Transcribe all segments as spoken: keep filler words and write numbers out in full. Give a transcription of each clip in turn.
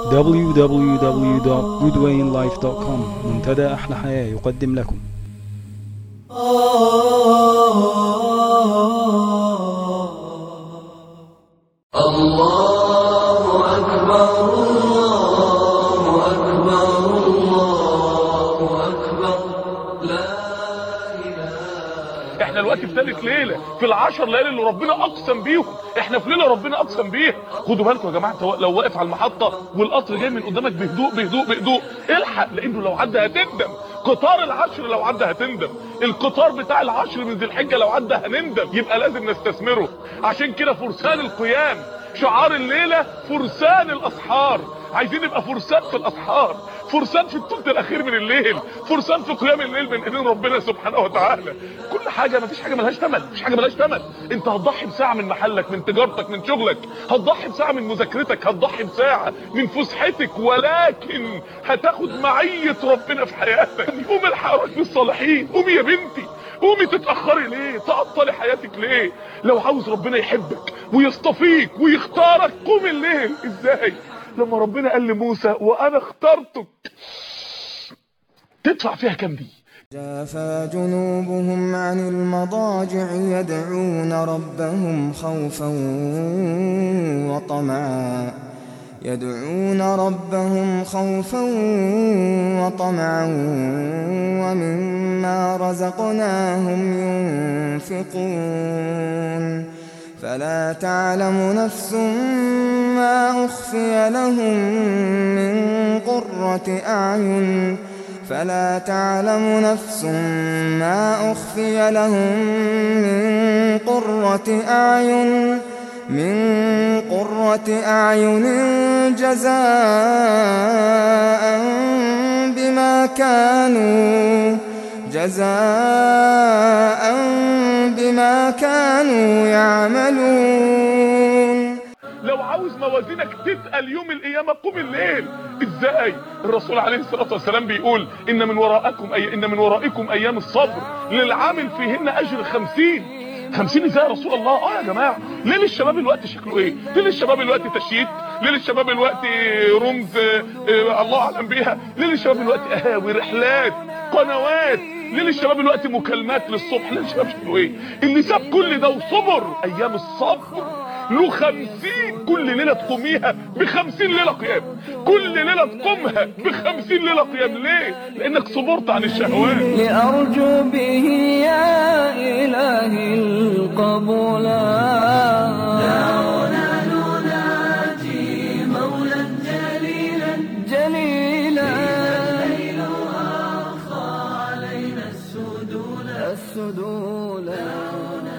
دبليو دبليو دبليو دوت جودوين لايف دوت كوم. منتدى أحلى حياة يقدم لكم. الله أكبر الله أكبر الله أكبر لا إله. احنا الوقت في ثالث ليلة في العشر ليالي اللي ربنا أقسم بيهم. احنا في ليلة ربنا أقسم بيها. خدوا بالكم يا جماعة، لو واقف على المحطة والقطر جاي من قدامك بهدوء بهدوء بهدوء الحق، لأنه لو عدى هتندم. قطار العشر لو عدى هتندم. القطار بتاع العشر من ذي الحجة لو عدى هنندم. يبقى لازم نستثمره. عشان كده فرسان القيام شعار الليلة، فرسان الأسحار. عايزين نبقى فرسان في الأسحار، فرسان في الثلث الأخير من الليل، فرسان في قيام الليل من إيدين ربنا سبحانه وتعالى. كل حاجة، مفيش حاجة ملهاش ثمن، مفيش حاجة ملهاش ثمن. أنت هتضحي بساعة من محلك، من تجارتك، من شغلك، هتضحي بساعة من مذاكرتك، هتضحي بساعة من فسحتك، ولكن هتاخد معية ربنا في حياتك. قوم الحق بالصالحين، قومي يا بنتي، قومي تتأخري ليه؟ تعطلي حياتك ليه؟ لو عاوز ربنا يحبك ويصطفيك ويختارك قوم الليل. ازاي؟ لما ربنا قال لموسى وانا اخترتك، تدفع فيها كام دي؟ جافى جنوبهم عن المضاجع يدعون ربهم خوفا وطمعا يدعون ربهم خوفا وطمعا ومما رزقناهم ينفقون فلا تعلم نفس ما أخفي لهم من قرة أعين فلا تعلم نفس ما أخفي لهم من قرة أعين من قرة أعين جزاء بما كانوا جزاء بما كانوا يعملون. لو عاوز موازينك تتقل يوم القيامة قوم الليل. ازاي؟ الرسول عليه الصلاة والسلام بيقول ان من وراءكم أي ان من ورائكم ايام الصبر للعامل فيهن اجر خمسين. خمسين ازاي يا رسول الله؟ اه يا جماعة، ليل الشباب الوقت شكله ايه؟ ليل الشباب الوقت تشييد، ليل الشباب الوقت رمز اه اه الله اعلم بيها، ليل الشباب الوقت قهاوي، رحلات، قنوات، ليل الشباب الوقت مكالمات للصبح. ليل الشباب شكله ايه؟ اللي ساب كل ده وصبر ايام الصبر له خمسين. كل ليلة تقوميها بخمسين ليلة قيام، كل ليلة تقومها بخمسين ليلة قيام. ليه؟ لأنك صبرت عن الشهوات. لأرجو به يا إلهي القبولا دعونا نناجي مولا جليلا جليلا الليل أرخى علينا السدولا السدولا.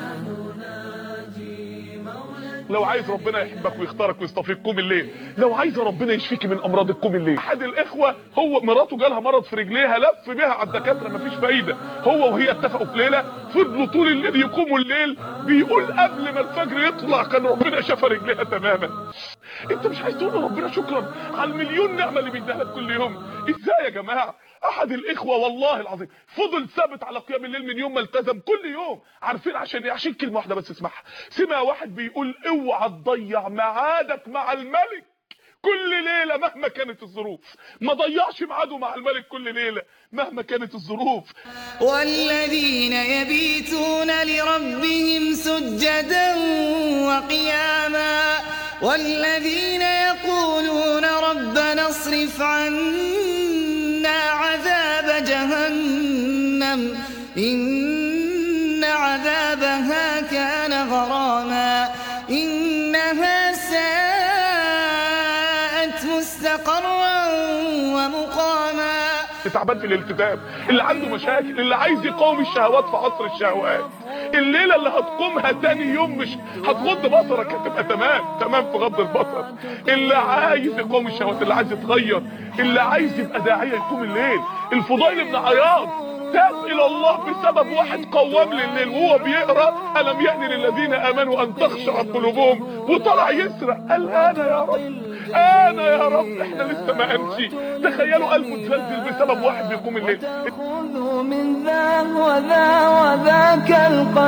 لو عايز ربنا يحبك ويختارك ويصطفيك قوم الليل. لو عايز ربنا يشفيك من امراضك قوم الليل. احد الاخوه هو مراته جالها مرض في رجليها، لف بيها على الدكاتره مفيش فايده، هو وهي اتفقوا في ليله فضلوا طول الليل يقوموا الليل. بيقول قبل ما الفجر يطلع كان ربنا شفى رجليها تماما. انت مش عايز تقول لربنا شكرا على المليون نعمه اللي بيديها لك كل يوم؟ ازاي يا جماعه؟ احد الاخوه والله العظيم فضل ثابت على قيام الليل من يوم ما التزم كل يوم. عارفين عشان ايه؟ عشان كلمه واحده بس اسمعها. سمع واحد بيقول اوعى تضيع ميعادك مع الملك كل ليله مهما كانت الظروف. ما ضيعش ميعاده مع الملك كل ليله مهما كانت الظروف. والذين يبيتون لربهم سجدا وقياما والذين يقولون ربنا اصرف عنا عذاب جهنم إن عذابها كان غراما إنها ساءت مستقرا ومقاما. تعبان في الالتزام، اللي عنده مشاكل، اللي عايز يقاوم الشهوات في عصر الشهوات. الليله اللي هتقومها تاني يوم مش هتغض بصرك، هتبقى تمام تمام في غض البصر. اللي عايز يقاوم الشهوات، اللي عايز يتغير، اللي عايز يبقى داعيه يقوم الليل. الفضيل بن عياض تاب الى الله بسبب واحد قوام لليل وهو بيقرا الم يأن للذين امنوا ان تخشع قلوبهم، وطلع يسرق. قال انا يا رب انا يا رب احنا لسه ما امشي. تخيلوا قلبه اتزلزل بسبب واحد بيقوم الليل. خذوا من ذا وذا وذاك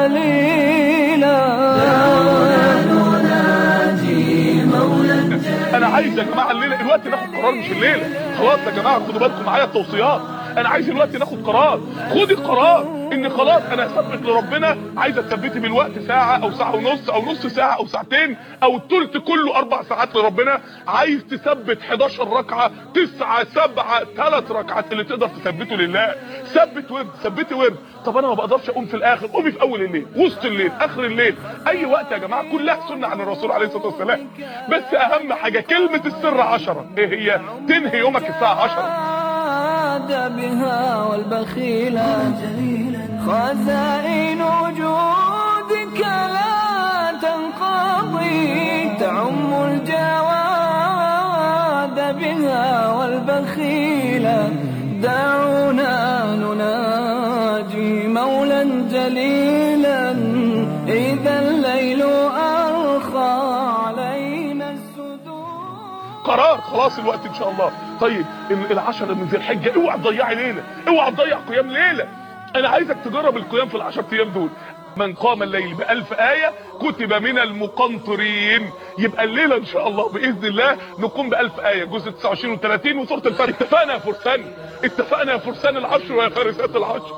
القليل دعونا نناجي مولا انا عايز يا جماعه الليله الوقت ناخد قرار، مش الليله خلاص يا جماعه. خدوا بالكم معايا التوصيات، انا عايز الوقت ناخد قرار. خدي قرار ان خلاص انا هثبت لربنا. عايزه تثبتي بالوقت ساعه او ساعه ونص او نص ساعه او ساعتين او الثلث كله اربع ساعات لربنا. عايز تثبت حداشر ركعه، تسعة سبعة ثلاث ركعات اللي تقدر تثبته لله. ثبت ورد، ثبتي ورد. طب انا ما بقدرش اقوم في الاخر، قومي في اول الليل، وسط الليل، اخر الليل، اي وقت يا جماعه. كلها سنه عن الرسول عليه الصلاه والسلام. بس اهم حاجه كلمه السر عشرة. ايه هي؟ تنهي يومك الساعه عشرة. بها والبخيلة خزائن وجودك لا تنقضي، تعم الجواد بها والبخيلة. دعونا نناجي مولا جليلا إذا الليل أرخى علينا السدود. قرار خلاص الوقت ان شاء الله. طيب العشرة من ذي الحجه اوعى تضيعي ليله، اوعى تضيع قيام ليله. انا عايزك تجرب القيام في العشر ايام دول. من قام الليل بألف آية كتب من المقنطرين. يبقى الليله ان شاء الله باذن الله نقوم بألف آية، جزء تسعة وعشرين وثلاثين وسوره الفجر. اتفقنا يا فرسان، اتفقنا يا فرسان العشر ويا فارسات العشر.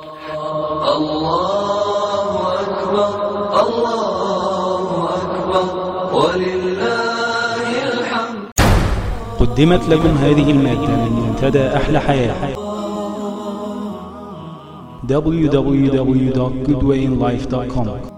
الله اكبر الله اكبر ولله الحمد. قدمت لكم هذه المادة من منتدى أحلى حياة دبليو دبليو دبليو دوت جود واي إن لايف دوت كوم.